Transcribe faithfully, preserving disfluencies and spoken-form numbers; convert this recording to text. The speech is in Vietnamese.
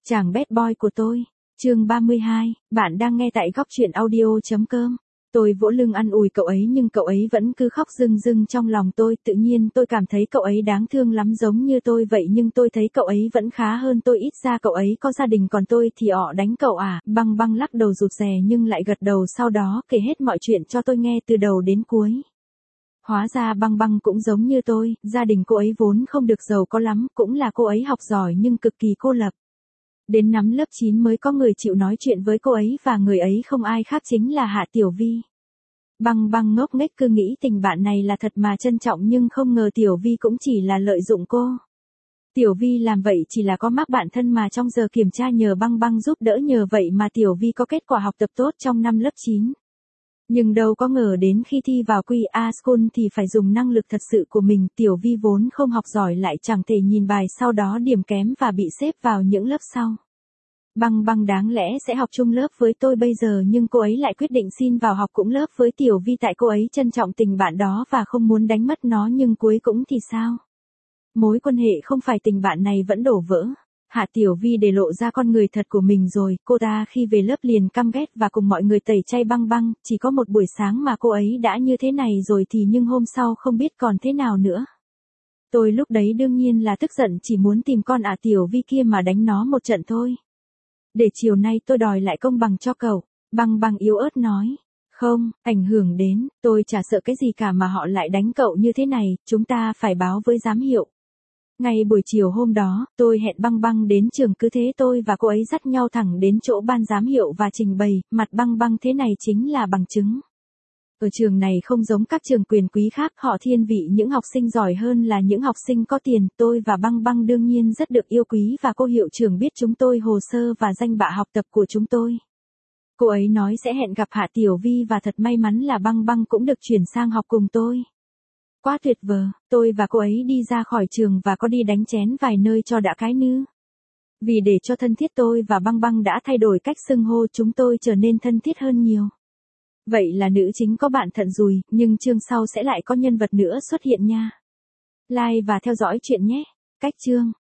Chàng bad boy của tôi, chương ba mươi hai, bạn đang nghe tại góc truyện audio.com. Tôi vỗ lưng an ủi cậu ấy nhưng cậu ấy vẫn cứ khóc rưng rưng trong lòng tôi. Tự nhiên tôi cảm thấy cậu ấy đáng thương lắm giống như tôi vậy, nhưng tôi thấy cậu ấy vẫn khá hơn tôi, ít ra cậu ấy có gia đình, còn tôi thì họ đánh cậu à. Băng băng lắc đầu rụt rè nhưng lại gật đầu, sau đó kể hết mọi chuyện cho tôi nghe từ đầu đến cuối. Hóa ra băng băng cũng giống như tôi, gia đình cô ấy vốn không được giàu có lắm, cũng là cô ấy học giỏi nhưng cực kỳ cô lập. Đến năm lớp chín mới có người chịu nói chuyện với cô ấy, và người ấy không ai khác chính là Hạ Tiểu Vi. Băng băng ngốc nghếch cứ nghĩ tình bạn này là thật mà trân trọng, nhưng không ngờ Tiểu Vi cũng chỉ là lợi dụng cô. Tiểu Vi làm vậy chỉ là có mác bạn thân mà trong giờ kiểm tra nhờ băng băng giúp đỡ, nhờ vậy mà Tiểu Vi có kết quả học tập tốt trong năm lớp chín. Nhưng đâu có ngờ đến khi thi vào quy a School thì phải dùng năng lực thật sự của mình. Tiểu Vi vốn không học giỏi lại chẳng thể nhìn bài, sau đó điểm kém và bị xếp vào những lớp sau. Băng băng đáng lẽ sẽ học chung lớp với tôi bây giờ, nhưng cô ấy lại quyết định xin vào học cùng lớp với Tiểu Vi tại cô ấy trân trọng tình bạn đó và không muốn đánh mất nó. Nhưng cuối cùng thì sao? Mối quan hệ không phải tình bạn này vẫn đổ vỡ. Hạ Tiểu Vi để lộ ra con người thật của mình rồi, cô ta khi về lớp liền căm ghét và cùng mọi người tẩy chay băng băng. Chỉ có một buổi sáng mà cô ấy đã như thế này rồi thì nhưng hôm sau không biết còn thế nào nữa. Tôi lúc đấy đương nhiên là tức giận, chỉ muốn tìm con ả Tiểu Vi kia mà đánh nó một trận thôi. Để chiều nay tôi đòi lại công bằng cho cậu, băng băng yếu ớt nói. Không, ảnh hưởng đến, tôi chả sợ cái gì cả mà họ lại đánh cậu như thế này, chúng ta phải báo với giám hiệu. Ngay buổi chiều hôm đó, tôi hẹn băng băng đến trường, cứ thế tôi và cô ấy dắt nhau thẳng đến chỗ ban giám hiệu và trình bày, mặt băng băng thế này chính là bằng chứng. Ở trường này không giống các trường quyền quý khác, họ thiên vị những học sinh giỏi hơn là những học sinh có tiền. Tôi và băng băng đương nhiên rất được yêu quý và cô hiệu trưởng biết chúng tôi hồ sơ và danh bạ học tập của chúng tôi. Cô ấy nói sẽ hẹn gặp Hạ Tiểu Vi và thật may mắn là băng băng cũng được chuyển sang học cùng tôi. Quá tuyệt vời, tôi và cô ấy đi ra khỏi trường và có đi đánh chén vài nơi cho đã cái nư. Vì để cho thân thiết, tôi và băng băng đã thay đổi cách xưng hô chúng tôi trở nên thân thiết hơn nhiều. Vậy là nữ chính có bạn thận rùi, nhưng chương sau sẽ lại có nhân vật nữa xuất hiện nha. Like và theo dõi chuyện nhé. Cách chương.